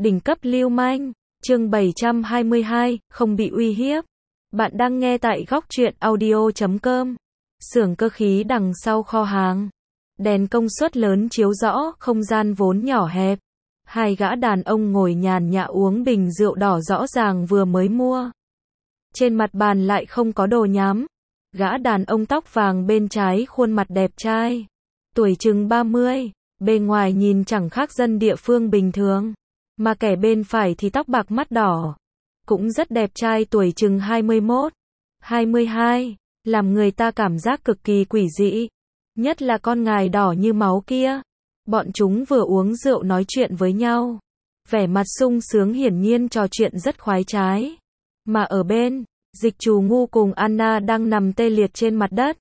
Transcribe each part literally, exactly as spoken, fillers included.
Đỉnh cấp lưu manh, chương bảy trăm hai mươi hai, không bị uy hiếp. Bạn đang nghe tại góc truyện audio chấm com. Xưởng cơ khí đằng sau kho hàng. Đèn công suất lớn chiếu rõ không gian vốn nhỏ hẹp. Hai gã đàn ông ngồi nhàn nhã uống bình rượu đỏ rõ ràng vừa mới mua. Trên mặt bàn lại không có đồ nhắm. Gã đàn ông tóc vàng bên trái khuôn mặt đẹp trai. Tuổi chừng ba mươi, bề ngoài nhìn chẳng khác dân địa phương bình thường. Mà kẻ bên phải thì tóc bạc mắt đỏ. Cũng rất đẹp trai, tuổi chừng hai mươi mốt, hai mươi hai, làm người ta cảm giác cực kỳ quỷ dị. Nhất là con ngài đỏ như máu kia. Bọn chúng vừa uống rượu nói chuyện với nhau. Vẻ mặt sung sướng, hiển nhiên trò chuyện rất khoái trái. Mà ở bên, Dịch Trù Ngu cùng Anna đang nằm tê liệt trên mặt đất.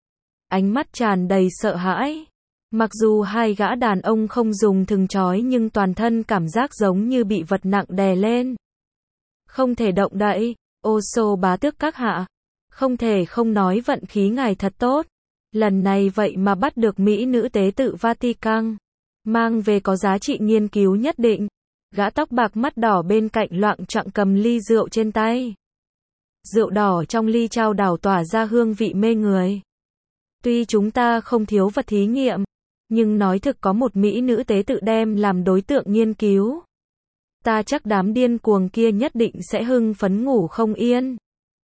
Ánh mắt tràn đầy sợ hãi. Mặc dù hai gã đàn ông không dùng thừng trói nhưng toàn thân cảm giác giống như bị vật nặng đè lên. Không thể động đậy. Ô xô bá tước các hạ. Không thể không nói vận khí ngài thật tốt. Lần này vậy mà bắt được Mỹ nữ tế tự Vatican. Mang về có giá trị nghiên cứu nhất định. Gã tóc bạc mắt đỏ bên cạnh loạng choạng cầm ly rượu trên tay. Rượu đỏ trong ly trao đảo tỏa ra hương vị mê người. Tuy chúng ta không thiếu vật thí nghiệm, nhưng nói thực có một Mỹ nữ tế tự đem làm đối tượng nghiên cứu. Ta chắc đám điên cuồng kia nhất định sẽ hưng phấn ngủ không yên.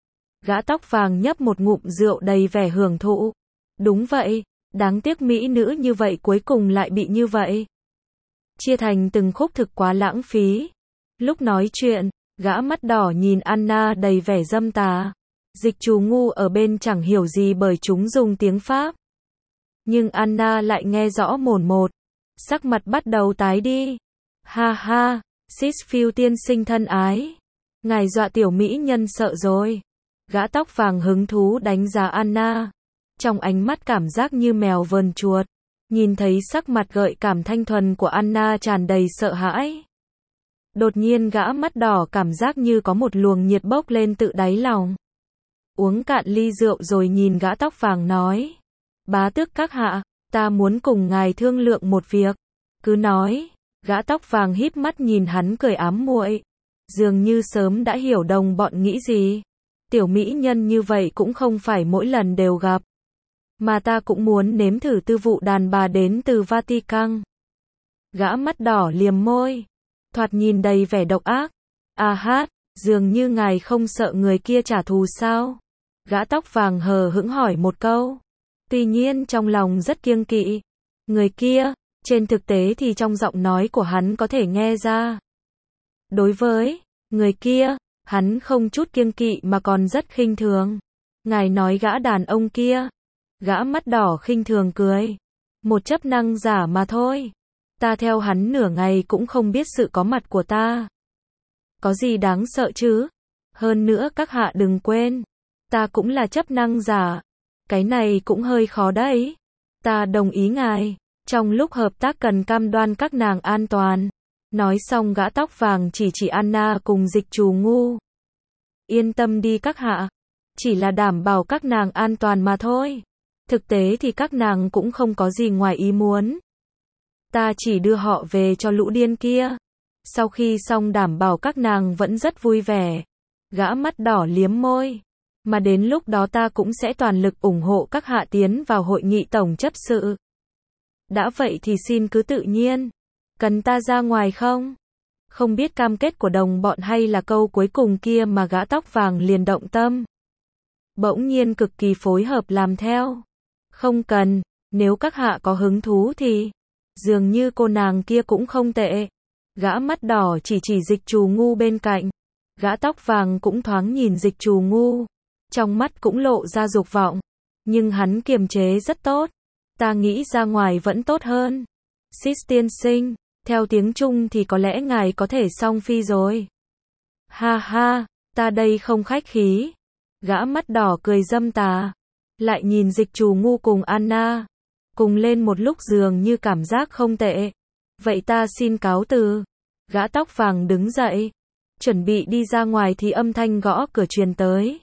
Gã tóc vàng nhấp một ngụm rượu đầy vẻ hưởng thụ. Đúng vậy, đáng tiếc Mỹ nữ như vậy cuối cùng lại bị như vậy. Chia thành từng khúc thực quá lãng phí. Lúc nói chuyện, gã mắt đỏ nhìn Anna đầy vẻ dâm tà. Dịch Trù Ngu ở bên chẳng hiểu gì bởi chúng dùng tiếng Pháp. Nhưng Anna lại nghe rõ mồn một. Sắc mặt bắt đầu tái đi. Ha ha, Sisfield tiên sinh thân ái. Ngài dọa tiểu mỹ nhân sợ rồi. Gã tóc vàng hứng thú đánh giá Anna. Trong ánh mắt cảm giác như mèo vờn chuột. Nhìn thấy sắc mặt gợi cảm thanh thuần của Anna tràn đầy sợ hãi. Đột nhiên gã mắt đỏ cảm giác như có một luồng nhiệt bốc lên tự đáy lòng. Uống cạn ly rượu rồi nhìn gã tóc vàng nói. Bá tước các hạ, ta muốn cùng ngài thương lượng một việc. Cứ nói. Gã tóc vàng híp mắt nhìn hắn cười ám muội. Dường như sớm đã hiểu đồng bọn nghĩ gì. Tiểu mỹ nhân như vậy cũng không phải mỗi lần đều gặp. Mà ta cũng muốn nếm thử tư vụ đàn bà đến từ Vatican. Gã mắt đỏ liềm môi. Thoạt nhìn đầy vẻ độc ác. À hát, dường như ngài không sợ người kia trả thù sao? Gã tóc vàng hờ hững hỏi một câu. Tuy nhiên trong lòng rất kiêng kỵ. Người kia, trên thực tế thì trong giọng nói của hắn có thể nghe ra. Đối với người kia, hắn không chút kiêng kỵ mà còn rất khinh thường. Ngài nói gã đàn ông kia. Gã mắt đỏ khinh thường cười. Một chấp năng giả mà thôi. Ta theo hắn nửa ngày cũng không biết sự có mặt của ta. Có gì đáng sợ chứ? Hơn nữa các hạ đừng quên. Ta cũng là chấp năng giả. Cái này cũng hơi khó đấy. Ta đồng ý ngài. Trong lúc hợp tác cần cam đoan các nàng an toàn. Nói xong gã tóc vàng chỉ chỉ Anna cùng Dịch Trù Ngu. Yên tâm đi các hạ. Chỉ là đảm bảo các nàng an toàn mà thôi. Thực tế thì các nàng cũng không có gì ngoài ý muốn. Ta chỉ đưa họ về cho lũ điên kia. Sau khi xong đảm bảo các nàng vẫn rất vui vẻ. Gã mắt đỏ liếm môi. Mà đến lúc đó ta cũng sẽ toàn lực ủng hộ các hạ tiến vào hội nghị tổng chấp sự. Đã vậy thì xin cứ tự nhiên. Cần ta ra ngoài không? Không biết cam kết của đồng bọn hay là câu cuối cùng kia mà gã tóc vàng liền động tâm. Bỗng nhiên cực kỳ phối hợp làm theo. Không cần, nếu các hạ có hứng thú thì. Dường như cô nàng kia cũng không tệ. Gã mắt đỏ chỉ chỉ Dịch Trù Ngu bên cạnh. Gã tóc vàng cũng thoáng nhìn Dịch Trù Ngu. Trong mắt cũng lộ ra dục vọng. Nhưng hắn kiềm chế rất tốt. Ta nghĩ ra ngoài vẫn tốt hơn. Sis tiên sinh, theo tiếng Trung thì có lẽ ngài có thể song phi rồi. Ha ha, ta đây không khách khí. Gã mắt đỏ cười dâm tà. Lại nhìn Dịch Trù Ngu cùng Anna. Cùng lên một lúc dường như cảm giác không tệ. Vậy ta xin cáo từ. Gã tóc vàng đứng dậy. Chuẩn bị đi ra ngoài thì âm thanh gõ cửa truyền tới.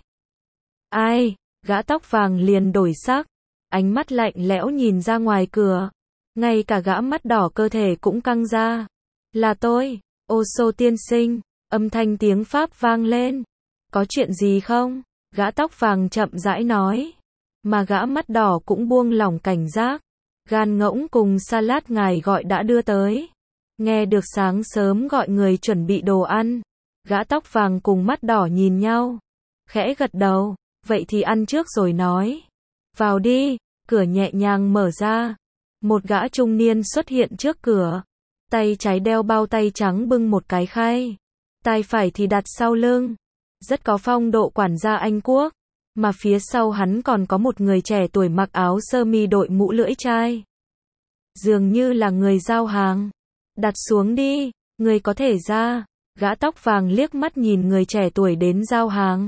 Ai? Gã tóc vàng liền đổi sắc. Ánh mắt lạnh lẽo nhìn ra ngoài cửa. Ngay cả gã mắt đỏ cơ thể cũng căng ra. Là tôi. Ô Sô tiên sinh, âm thanh tiếng Pháp vang lên. Có chuyện gì không? Gã tóc vàng chậm rãi nói. Mà gã mắt đỏ cũng buông lỏng cảnh giác. Gan ngỗng cùng salad ngài gọi đã đưa tới. Nghe được sáng sớm gọi người chuẩn bị đồ ăn. Gã tóc vàng cùng mắt đỏ nhìn nhau. Khẽ gật đầu. Vậy thì ăn trước rồi nói. Vào đi. Cửa nhẹ nhàng mở ra. Một gã trung niên xuất hiện trước cửa. Tay trái đeo bao tay trắng bưng một cái khay. Tay phải thì đặt sau lưng. Rất có phong độ quản gia Anh Quốc. Mà phía sau hắn còn có một người trẻ tuổi mặc áo sơ mi đội mũ lưỡi chai. Dường như là người giao hàng. Đặt xuống đi, người có thể ra. Gã tóc vàng liếc mắt nhìn người trẻ tuổi đến giao hàng.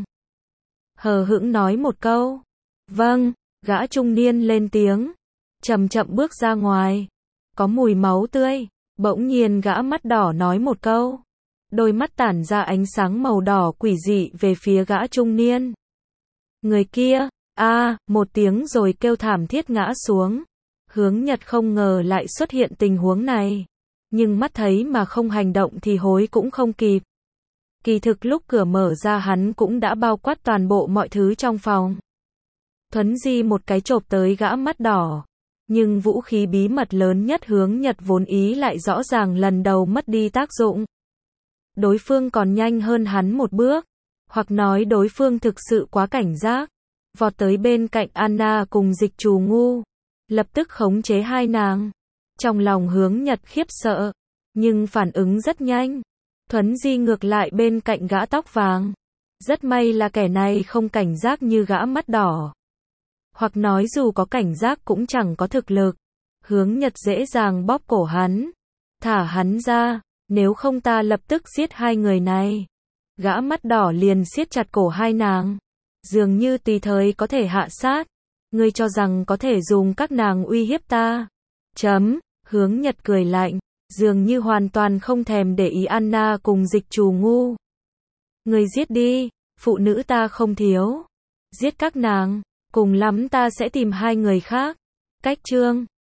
Hờ hững nói một câu. Vâng, gã trung niên lên tiếng. Chậm chậm bước ra ngoài. Có mùi máu tươi. Bỗng nhiên gã mắt đỏ nói một câu. Đôi mắt tản ra ánh sáng màu đỏ quỷ dị về phía gã trung niên. Người kia, a à, một tiếng rồi kêu thảm thiết ngã xuống. Hướng Nhật không ngờ lại xuất hiện tình huống này. Nhưng mắt thấy mà không hành động thì hối cũng không kịp. Kỳ thực lúc cửa mở ra hắn cũng đã bao quát toàn bộ mọi thứ trong phòng. Thuấn di một cái chộp tới gã mắt đỏ. Nhưng vũ khí bí mật lớn nhất Hướng Nhật vốn ý lại rõ ràng lần đầu mất đi tác dụng. Đối phương còn nhanh hơn hắn một bước. Hoặc nói đối phương thực sự quá cảnh giác. Vọt tới bên cạnh Anna cùng Dịch Trù Ngu. Lập tức khống chế hai nàng. Trong lòng Hướng Nhật khiếp sợ. Nhưng phản ứng rất nhanh. Thuấn di ngược lại bên cạnh gã tóc vàng. Rất may là kẻ này không cảnh giác như gã mắt đỏ. Hoặc nói dù có cảnh giác cũng chẳng có thực lực. Hướng Nhật dễ dàng bóp cổ hắn. Thả hắn ra. Nếu không ta lập tức giết hai người này. Gã mắt đỏ liền siết chặt cổ hai nàng. Dường như tùy thời có thể hạ sát. Ngươi cho rằng có thể dùng các nàng uy hiếp ta. Chấm. Hướng Nhật cười lạnh. Dường như hoàn toàn không thèm để ý Anna cùng Dịch Trù Ngu. Ngươi giết đi. Phụ nữ ta không thiếu. Giết các nàng. Cùng lắm ta sẽ tìm hai người khác. Cách chương.